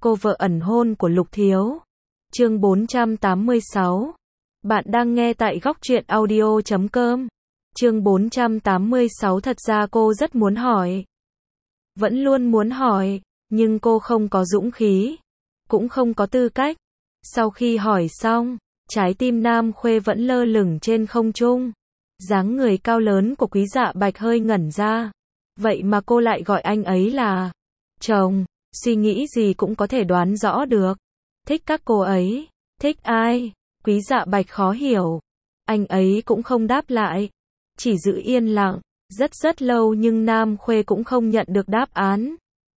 cô vợ ẩn hôn của Lục Thiếu. Chương 486. Bạn đang nghe tại góc truyện audio.com. Chương 486. Thật ra cô rất muốn hỏi. Vẫn luôn muốn hỏi, nhưng cô không có dũng khí, cũng không có tư cách. Sau khi hỏi xong, trái tim Nam Khuê vẫn lơ lửng trên không trung. Dáng người cao lớn của Quý Dạ Bạch hơi ngẩn ra. Vậy mà cô lại gọi anh ấy là chồng, suy nghĩ gì cũng có thể đoán rõ được. Thích các cô ấy, thích ai? Quý Dạ Bạch khó hiểu. Anh ấy cũng không đáp lại, chỉ giữ yên lặng, rất lâu nhưng Nam Khuê cũng không nhận được đáp án.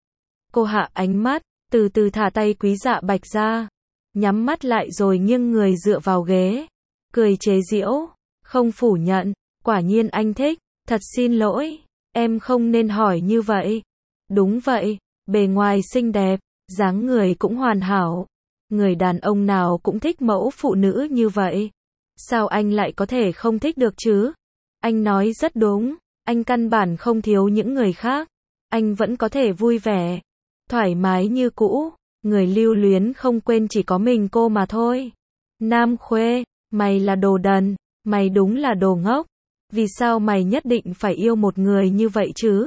Cô hạ ánh mắt, từ từ thả tay Quý Dạ Bạch ra, nhắm mắt lại rồi nghiêng người dựa vào ghế, cười chế giễu, không phủ nhận, quả nhiên anh thích, thật xin lỗi, em không nên hỏi như vậy. Đúng vậy, bề ngoài xinh đẹp, dáng người cũng hoàn hảo, người đàn ông nào cũng thích mẫu phụ nữ như vậy. Sao anh lại có thể không thích được chứ? Anh nói rất đúng, anh căn bản không thiếu những người khác, anh vẫn có thể vui vẻ, thoải mái như cũ, người lưu luyến không quên chỉ có mình cô mà thôi. Nam Khuê, mày là đồ đần, mày đúng là đồ ngốc, vì sao mày nhất định phải yêu một người như vậy chứ?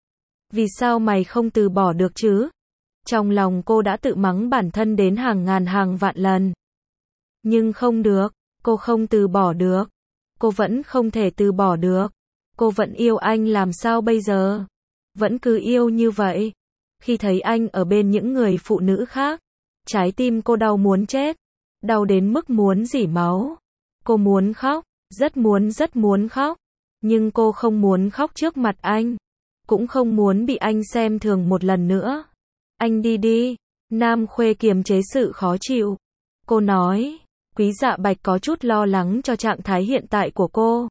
Vì sao mày không từ bỏ được chứ? Trong lòng cô đã tự mắng bản thân đến hàng ngàn hàng vạn lần. Nhưng không được, cô không từ bỏ được. Cô vẫn không thể từ bỏ được. Cô vẫn yêu anh làm sao bây giờ? Vẫn cứ yêu như vậy. Khi thấy anh ở bên những người phụ nữ khác, trái tim cô đau muốn chết. Đau đến mức muốn rỉ máu. Cô muốn khóc, rất muốn khóc. Nhưng cô không muốn khóc trước mặt anh. Cũng không muốn bị anh xem thường một lần nữa. Anh đi đi. Nam Khuê kiềm chế sự khó chịu. Cô nói. Quý Dạ Bạch có chút lo lắng cho trạng thái hiện tại của cô.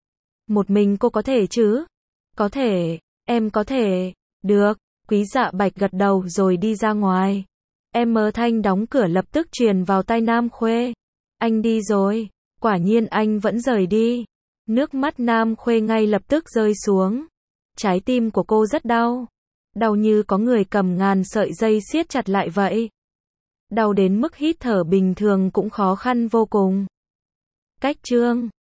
Một mình cô có thể chứ? Có thể, em có thể. Được, Quý Dạ Bạch gật đầu rồi đi ra ngoài. Thanh đóng cửa lập tức truyền vào tai Nam Khuê. Anh đi rồi, quả nhiên anh vẫn rời đi. Nước mắt Nam Khuê ngay lập tức rơi xuống. Trái tim của cô rất đau. Đau như có người cầm ngàn sợi dây siết chặt lại vậy. Đau đến mức hít thở bình thường cũng khó khăn vô cùng. Cách chương